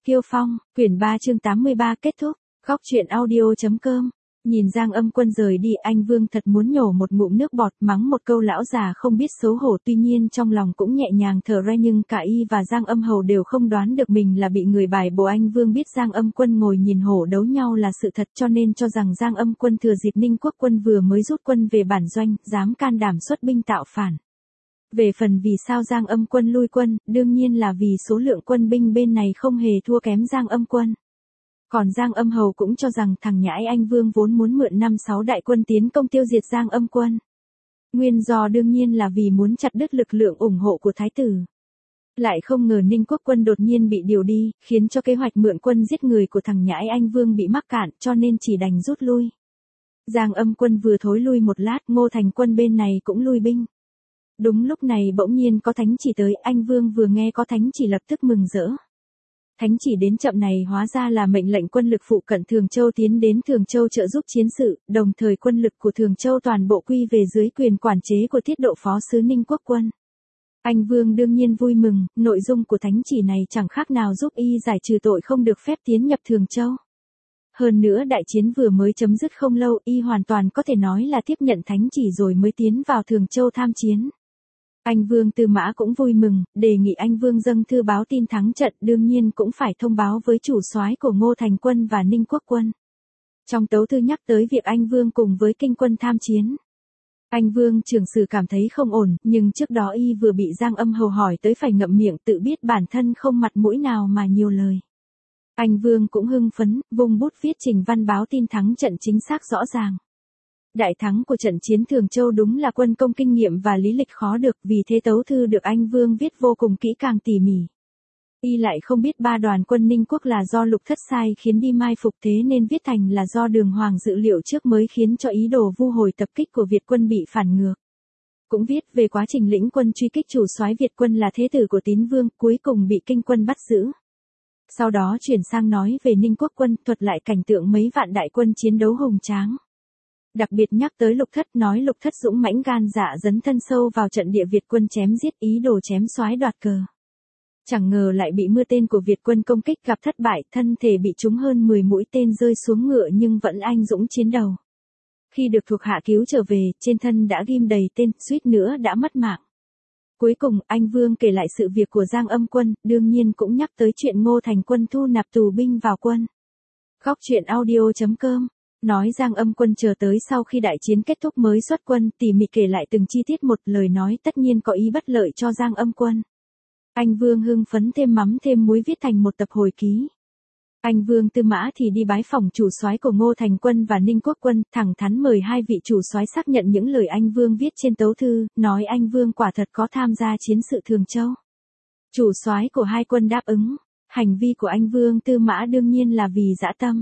Kiêu Phong, quyển 3 chương 83 kết thúc. Góc truyện audio.com. Nhìn Giang Âm Quân rời đi, anh Vương thật muốn nhổ một ngụm nước bọt, mắng một câu lão già không biết xấu hổ, tuy nhiên trong lòng cũng nhẹ nhàng thở ra, nhưng cả y và Giang Âm Hầu đều không đoán được mình là bị người bài bố. Anh Vương biết Giang Âm Quân ngồi nhìn hổ đấu nhau là sự thật, cho nên cho rằng Giang Âm Quân thừa dịp Ninh Quốc quân vừa mới rút quân về bản doanh, dám can đảm xuất binh tạo phản. Về phần vì sao Giang Âm Quân lui quân, đương nhiên là vì số lượng quân binh bên này không hề thua kém Giang Âm Quân. Còn Giang Âm Hầu cũng cho rằng thằng nhãi anh Vương vốn muốn mượn 5-6 đại quân tiến công tiêu diệt Giang Âm Quân. Nguyên do đương nhiên là vì muốn chặt đứt lực lượng ủng hộ của Thái tử. Lại không ngờ Ninh Quốc quân đột nhiên bị điều đi, khiến cho kế hoạch mượn quân giết người của thằng nhãi anh Vương bị mắc cạn, cho nên chỉ đành rút lui. Giang Âm Quân vừa thối lui một lát, Ngô Thành quân bên này cũng lui binh. Đúng lúc này bỗng nhiên có thánh chỉ tới, anh Vương vừa nghe có thánh chỉ lập tức mừng rỡ. Thánh chỉ đến chậm này hóa ra là mệnh lệnh quân lực phụ cận Thường Châu tiến đến Thường Châu trợ giúp chiến sự, đồng thời quân lực của Thường Châu toàn bộ quy về dưới quyền quản chế của Tiết Độ Phó sứ Ninh Quốc quân. Anh Vương đương nhiên vui mừng, nội dung của thánh chỉ này chẳng khác nào giúp y giải trừ tội không được phép tiến nhập Thường Châu. Hơn nữa đại chiến vừa mới chấm dứt không lâu, y hoàn toàn có thể nói là tiếp nhận thánh chỉ rồi mới tiến vào Thường Châu tham chiến. Anh Vương Tư Mã cũng vui mừng, đề nghị anh Vương dâng thư báo tin thắng trận, đương nhiên cũng phải thông báo với chủ soái của Ngô Thành quân và Ninh Quốc quân. Trong tấu thư nhắc tới việc anh Vương cùng với kinh quân tham chiến. Anh Vương trưởng sử cảm thấy không ổn, nhưng trước đó y vừa bị Giang Âm Hầu hỏi tới phải ngậm miệng, tự biết bản thân không mặt mũi nào mà nhiều lời. Anh Vương cũng hưng phấn, vung bút viết trình văn báo tin thắng trận chính xác rõ ràng. Đại thắng của trận chiến Thường Châu đúng là quân công kinh nghiệm và lý lịch khó được, vì thế tấu thư được anh Vương viết vô cùng kỹ càng tỉ mỉ. Y lại không biết ba đoàn quân Ninh Quốc là do Lục Thất sai khiến đi mai phục, thế nên viết thành là do Đường Hoàng dự liệu trước mới khiến cho ý đồ vu hồi tập kích của Việt quân bị phản ngược. Cũng viết về quá trình lĩnh quân truy kích chủ soái Việt quân là thế tử của Tín Vương, cuối cùng bị kinh quân bắt giữ. Sau đó chuyển sang nói về Ninh Quốc quân, thuật lại cảnh tượng mấy vạn đại quân chiến đấu hùng tráng. Đặc biệt nhắc tới Lục Thất, nói Lục Thất dũng mãnh gan dạ dấn thân sâu vào trận địa Việt quân chém giết, ý đồ chém soái đoạt cờ. Chẳng ngờ lại bị mưa tên của Việt quân công kích gặp thất bại, thân thể bị trúng hơn 10 mũi tên rơi xuống ngựa nhưng vẫn anh dũng chiến đầu. Khi được thuộc hạ cứu trở về, trên thân đã ghim đầy tên, suýt nữa đã mất mạng. Cuối cùng, anh Vương kể lại sự việc của Giang Âm Quân, đương nhiên cũng nhắc tới chuyện Ngô Thành quân thu nạp tù binh vào quân. Góc truyện audio.com. Nói Giang Âm Quân chờ tới sau khi đại chiến kết thúc mới xuất quân, tỉ mỉ kể lại từng chi tiết một, lời nói tất nhiên có ý bất lợi cho Giang Âm Quân. Anh Vương hưng phấn thêm mắm thêm muối viết thành một tập hồi ký. Anh Vương Tư Mã thì đi bái phỏng chủ soái của Ngô Thành quân và Ninh Quốc quân, thẳng thắn mời hai vị chủ soái xác nhận những lời anh Vương viết trên tấu thư, nói anh Vương quả thật có tham gia chiến sự Thường Châu. Chủ soái của hai quân đáp ứng, hành vi của anh Vương Tư Mã đương nhiên là vì dã tâm.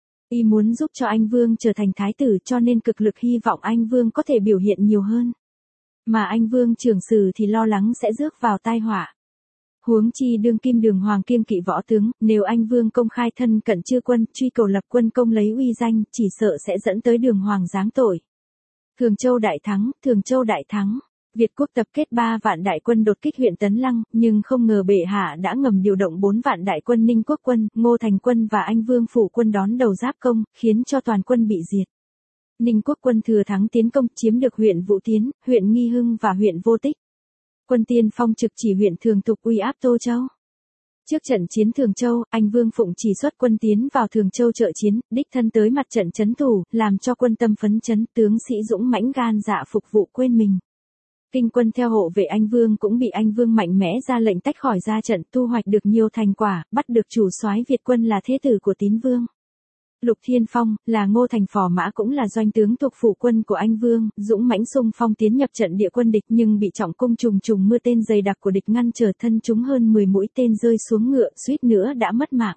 Y muốn giúp cho anh Vương trở thành thái tử, cho nên cực lực hy vọng anh Vương có thể biểu hiện nhiều hơn. Mà anh Vương trưởng sử thì lo lắng sẽ rước vào tai họa. Huống chi đương kim Đường Hoàng kiêng kỵ võ tướng, nếu anh Vương công khai thân cận chư quân, truy cầu lập quân công lấy uy danh, chỉ sợ sẽ dẫn tới Đường Hoàng giáng tội. Thường Châu đại thắng, Thường Châu đại thắng. Việt quốc tập kết 3 vạn đại quân đột kích huyện Tấn Lăng, nhưng không ngờ bệ hạ đã ngầm điều động 4 vạn đại quân Ninh Quốc quân, Ngô Thành quân và anh Vương phủ quân đón đầu giáp công, khiến cho toàn quân bị diệt. Ninh Quốc quân thừa thắng tiến công, chiếm được huyện Vũ Tiến, huyện Nghi Hưng và huyện Vô Tích. Quân tiên phong trực chỉ huyện Thường Thục uy áp Tô Châu. Trước trận chiến Thường Châu, anh Vương Phụng chỉ xuất quân tiến vào Thường Châu trợ chiến, đích thân tới mặt trận trấn thủ, làm cho quân tâm phấn chấn, tướng sĩ dũng mãnh gan dạ phục vụ quên mình. Kinh quân theo hộ vệ anh Vương cũng bị anh Vương mạnh mẽ ra lệnh tách khỏi ra trận, thu hoạch được nhiều thành quả, bắt được chủ soái Việt quân là thế tử của Tín Vương. Lục Thiên Phong, là Ngô Thành phò mã cũng là doanh tướng thuộc phủ quân của anh Vương, dũng mãnh xung phong tiến nhập trận địa quân địch nhưng bị trọng cung trùng trùng mưa tên dày đặc của địch ngăn trở, thân trúng hơn 10 mũi tên rơi xuống ngựa, suýt nữa đã mất mạng.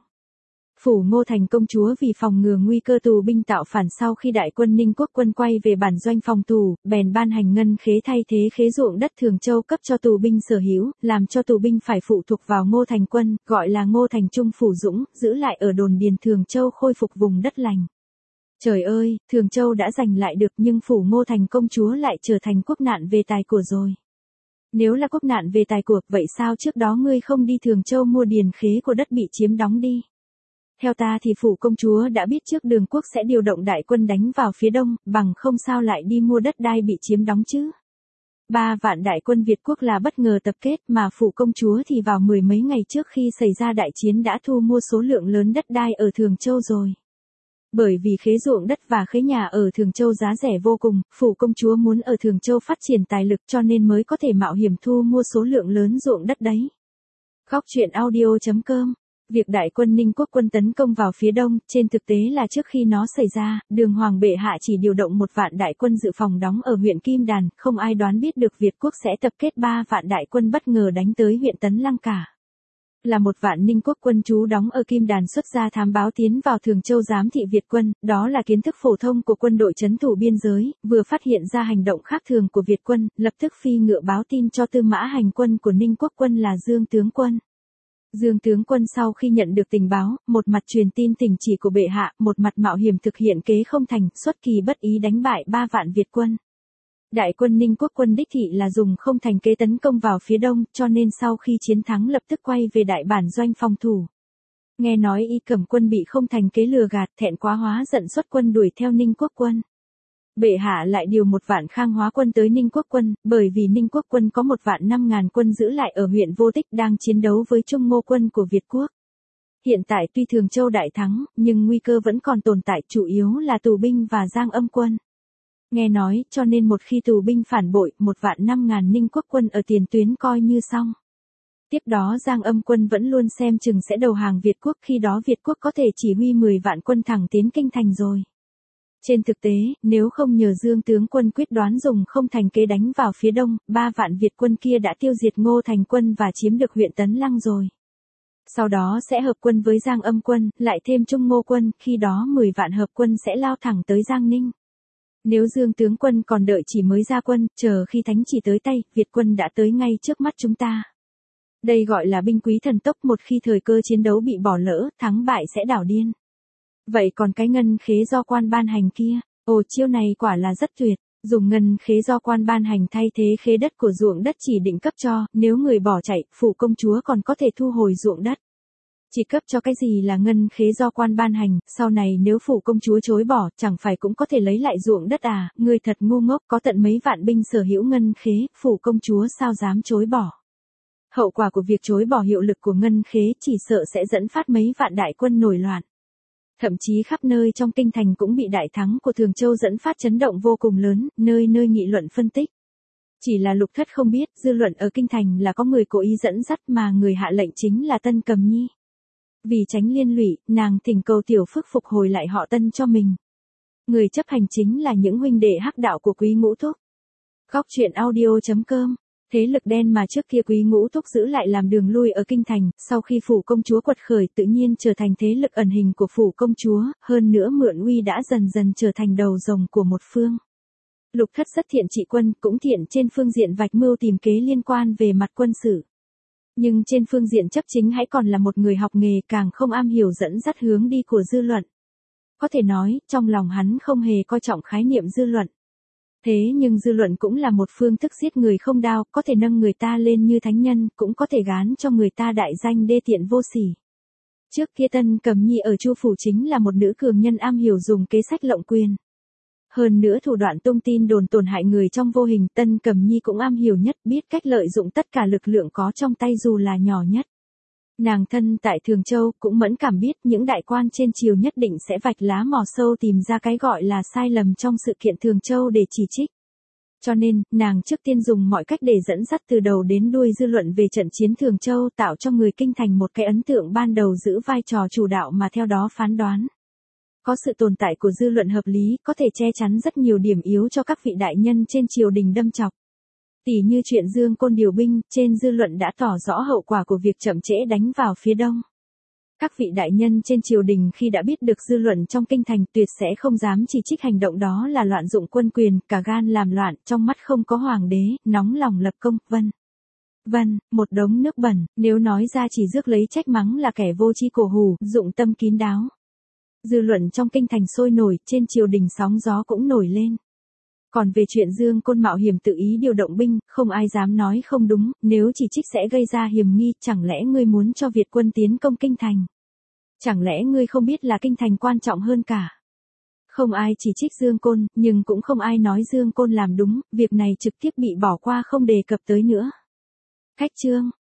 Phủ Ngô Thành công chúa vì phòng ngừa nguy cơ tù binh tạo phản sau khi đại quân Ninh Quốc quân quay về bản doanh phòng tù, bèn ban hành ngân khế thay thế khế ruộng đất Thường Châu cấp cho tù binh sở hữu, làm cho tù binh phải phụ thuộc vào Ngô Thành quân, gọi là Ngô Thành Trung Phủ Dũng, giữ lại ở đồn điền Thường Châu khôi phục vùng đất lành. Trời ơi, Thường Châu đã giành lại được nhưng phủ Ngô Thành công chúa lại trở thành quốc nạn về tài của rồi. Nếu là quốc nạn về tài của, vậy sao trước đó ngươi không đi Thường Châu mua điền khế của đất bị chiếm đóng đi? Theo ta thì phủ công chúa đã biết trước Đường quốc sẽ điều động đại quân đánh vào phía đông, bằng không sao lại đi mua đất đai bị chiếm đóng chứ. 3 vạn đại quân Việt quốc là bất ngờ tập kết, mà phủ công chúa thì vào mười mấy ngày trước khi xảy ra đại chiến đã thu mua số lượng lớn đất đai ở Thường Châu rồi. Bởi vì khế ruộng đất và khế nhà ở Thường Châu giá rẻ vô cùng, phủ công chúa muốn ở Thường Châu phát triển tài lực cho nên mới có thể mạo hiểm thu mua số lượng lớn ruộng đất đấy. Góc truyện audio.com. Việc đại quân Ninh quốc quân tấn công vào phía đông, trên thực tế là trước khi nó xảy ra, Đường Hoàng bệ hạ chỉ điều động 1 vạn đại quân dự phòng đóng ở huyện Kim Đàn, không ai đoán biết được Việt quốc sẽ tập kết 3 vạn đại quân bất ngờ đánh tới huyện Tấn Lăng cả. Là 1 vạn Ninh quốc quân trú đóng ở Kim Đàn xuất ra thám báo tiến vào Thường Châu giám thị Việt quân, đó là kiến thức phổ thông của quân đội trấn thủ biên giới, vừa phát hiện ra hành động khác thường của Việt quân, lập tức phi ngựa báo tin cho Tư Mã Hành quân của Ninh quốc quân là Dương tướng quân. Dương tướng quân sau khi nhận được tình báo, một mặt truyền tin tình chỉ của bệ hạ, một mặt mạo hiểm thực hiện kế không thành, xuất kỳ bất ý đánh bại 3 vạn Việt quân. Đại quân Ninh quốc quân đích thị là dùng không thành kế tấn công vào phía đông, cho nên sau khi chiến thắng lập tức quay về đại bản doanh phòng thủ. Nghe nói Y Cẩm quân bị không thành kế lừa gạt, thẹn quá hóa giận xuất quân đuổi theo Ninh quốc quân. Bệ hạ lại điều 1 vạn Khang Hóa quân tới Ninh quốc quân, bởi vì Ninh quốc quân có 1 vạn 5.000 quân giữ lại ở huyện Vô Tích đang chiến đấu với Trung Ngô quân của Việt quốc. Hiện tại tuy Thường Châu đại thắng, nhưng nguy cơ vẫn còn tồn tại, chủ yếu là tù binh và Giang Âm quân. Nghe nói, cho nên một khi tù binh phản bội, 1 vạn 5.000 Ninh quốc quân ở tiền tuyến coi như xong. Tiếp đó Giang Âm quân vẫn luôn xem chừng sẽ đầu hàng Việt quốc, khi đó Việt quốc có thể chỉ huy 10 vạn quân thẳng tiến kinh thành rồi. Trên thực tế, nếu không nhờ Dương tướng quân quyết đoán dùng không thành kế đánh vào phía đông, 3 vạn Việt quân kia đã tiêu diệt Ngô Thành quân và chiếm được huyện Tấn Lăng rồi. Sau đó sẽ hợp quân với Giang Âm quân, lại thêm Trung Ngô quân, khi đó 10 vạn hợp quân sẽ lao thẳng tới Giang Ninh. Nếu Dương tướng quân còn đợi chỉ mới ra quân, chờ khi thánh chỉ tới tay, Việt quân đã tới ngay trước mắt chúng ta. Đây gọi là binh quý thần tốc, một khi thời cơ chiến đấu bị bỏ lỡ, thắng bại sẽ đảo điên. Vậy còn cái ngân khế do quan ban hành kia, chiêu này quả là rất tuyệt, dùng ngân khế do quan ban hành thay thế khế đất của ruộng đất chỉ định cấp cho, nếu người bỏ chạy, phủ công chúa còn có thể thu hồi ruộng đất. Chỉ cấp cho cái gì là ngân khế do quan ban hành, sau này nếu phủ công chúa chối bỏ, chẳng phải cũng có thể lấy lại ruộng đất à, người thật ngu ngốc, có tận mấy vạn binh sở hữu ngân khế, phủ công chúa sao dám chối bỏ. Hậu quả của việc chối bỏ hiệu lực của ngân khế chỉ sợ sẽ dẫn phát mấy vạn đại quân nổi loạn. Thậm chí khắp nơi trong kinh thành cũng bị đại thắng của Thường Châu dẫn phát chấn động vô cùng lớn, nơi nơi nghị luận phân tích. Chỉ là Lục Thất không biết, dư luận ở kinh thành là có người cố ý dẫn dắt mà người hạ lệnh chính là Tân Cầm Nhi. Vì tránh liên lụy, nàng thỉnh cầu Tiểu Phước phục hồi lại họ Tân cho mình. Người chấp hành chính là những huynh đệ hắc đạo của Quý Ngũ Thúc. Góc truyện audio.com. Thế lực đen mà trước kia Quý Ngũ Thúc giữ lại làm đường lui ở kinh thành, sau khi phủ công chúa quật khởi tự nhiên trở thành thế lực ẩn hình của phủ công chúa, hơn nữa mượn uy đã dần dần trở thành đầu rồng của một phương. Lục Thất rất thiện trị quân, cũng thiện trên phương diện vạch mưu tìm kế liên quan về mặt quân sự. Nhưng trên phương diện chấp chính hãy còn là một người học nghề, càng không am hiểu dẫn dắt hướng đi của dư luận. Có thể nói, trong lòng hắn không hề coi trọng khái niệm dư luận. Thế nhưng dư luận cũng là một phương thức giết người không đao, có thể nâng người ta lên như thánh nhân, cũng có thể gán cho người ta đại danh đê tiện vô sỉ. Trước kia Tân Cầm Nhi ở Chu phủ chính là một nữ cường nhân am hiểu dùng kế sách lộng quyền. Hơn nữa thủ đoạn tung tin đồn tổn hại người trong vô hình, Tân Cầm Nhi cũng am hiểu nhất, biết cách lợi dụng tất cả lực lượng có trong tay dù là nhỏ nhất. Nàng thân tại Thường Châu cũng mẫn cảm biết những đại quan trên triều nhất định sẽ vạch lá mò sâu tìm ra cái gọi là sai lầm trong sự kiện Thường Châu để chỉ trích. Cho nên, nàng trước tiên dùng mọi cách để dẫn dắt từ đầu đến đuôi dư luận về trận chiến Thường Châu, tạo cho người kinh thành một cái ấn tượng ban đầu giữ vai trò chủ đạo mà theo đó phán đoán. Có sự tồn tại của dư luận hợp lý, có thể che chắn rất nhiều điểm yếu cho các vị đại nhân trên triều đình đâm chọc. Tỉ như chuyện Dương Côn điều binh, trên dư luận đã tỏ rõ hậu quả của việc chậm trễ đánh vào phía đông. Các vị đại nhân trên triều đình khi đã biết được dư luận trong kinh thành tuyệt sẽ không dám chỉ trích hành động đó là loạn dụng quân quyền, cả gan làm loạn, trong mắt không có hoàng đế, nóng lòng lập công, vân, một đống nước bẩn, nếu nói ra chỉ rước lấy trách mắng là kẻ vô tri cổ hủ, dụng tâm kín đáo. Dư luận trong kinh thành sôi nổi, trên triều đình sóng gió cũng nổi lên. Còn về chuyện Dương Côn mạo hiểm tự ý điều động binh, không ai dám nói không đúng, nếu chỉ trích sẽ gây ra hiểm nghi, chẳng lẽ ngươi muốn cho Việt quân tiến công kinh thành? Chẳng lẽ ngươi không biết là kinh thành quan trọng hơn cả? Không ai chỉ trích Dương Côn, nhưng cũng không ai nói Dương Côn làm đúng, việc này trực tiếp bị bỏ qua không đề cập tới nữa. Khách chương